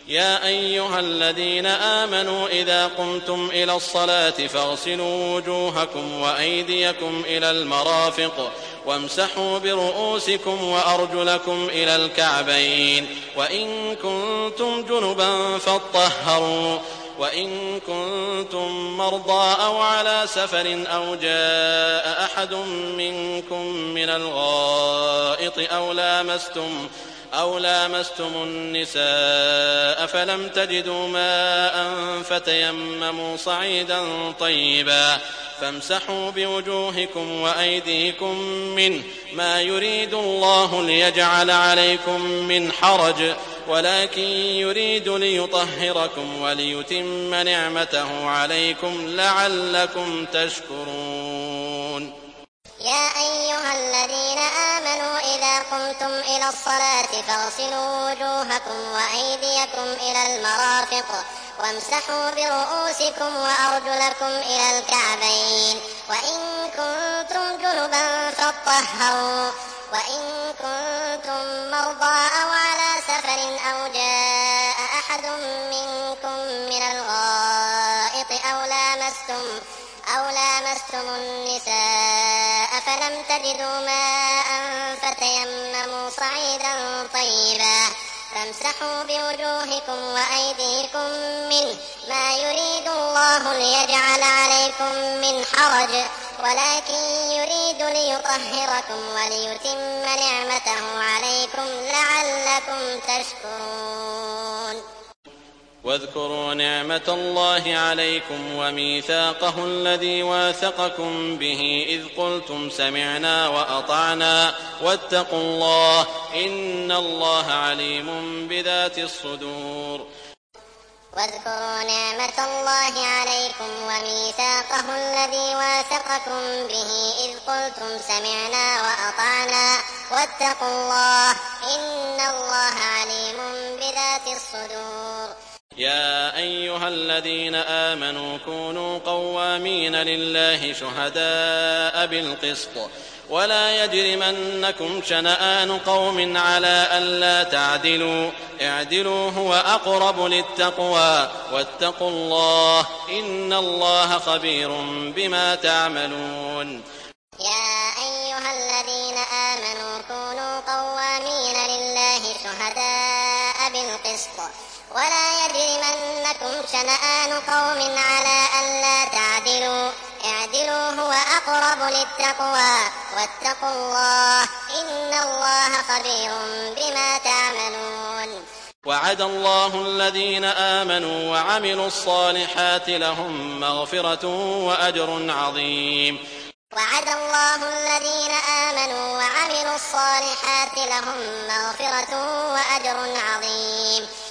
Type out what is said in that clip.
يا أيها الذين آمنوا إذا قمتم إلى الصلاة فاغسلوا وجوهكم وأيديكم إلى المرافق وامسحوا برؤوسكم وأرجلكم إلى الكعبين وإن كنتم جنبا فاطهروا وإن كنتم مرضى أو على سفر أو جاء أحد منكم من الغائط أو لامستم النساء فلم تجدوا ماء فتيمموا صعيدا طيبا فامسحوا بوجوهكم وأيديكم منه ما يريد الله ليجعل عليكم من حرج ولكن يريد ليطهركم وليتم نعمته عليكم لعلكم تشكرون. يا أيها الذين آمنوا إذا قمتم إلى الصلاة فاغسلوا وجوهكم وأيديكم إلى المرافق وامسحوا برؤوسكم وأرجلكم إلى الكعبين وإن كنتم جنبا فاطهروا وإن كنتم مرضى أو على سفر أو جاء أحد منكم من الغائط أو لامستم النساء فلم تجدوا ماء فتيمموا صعيدا طيبا فامسحوا بوجوهكم وأيديكم منه ما يريد الله ليجعل عليكم من حرج ولكن يريد ليطهركم وليتم نعمته عليكم لعلكم تشكرون. واذكروا نعمة الله عليكم وميثاقه الذي واثقكم به إذ قلتم سمعنا وأطعنا واتقوا الله إن الله عليم بذات الصدور. واذكروا نعمة الله عليكم وميثاقه الذي واثقكم به إذ قلتم سمعنا وأطعنا واتقوا الله إن الله عليم بذات الصدور. يا أيها الذين آمنوا كونوا قوامين لله شهداء بالقسط ولا يجرمنكم شنآن قوم على ألا تعدلوا اعدلوا هو أقرب للتقوى واتقوا الله إن الله خبير بما تعملون. يا أيها الذين آمنوا كونوا قوامين لله شهداء بالقسط ولا يجرمنكم شنآن قوم على ألا تعدلوا اعدلوا هو أقرب للتقوى واتقوا الله إن الله خبير بما تعملون. وعد الله الذين آمنوا وعملوا الصالحات لهم مغفرة وأجر عظيم. وعد الله الذين آمنوا وعملوا الصالحات لهم مغفرة وأجر عظيم.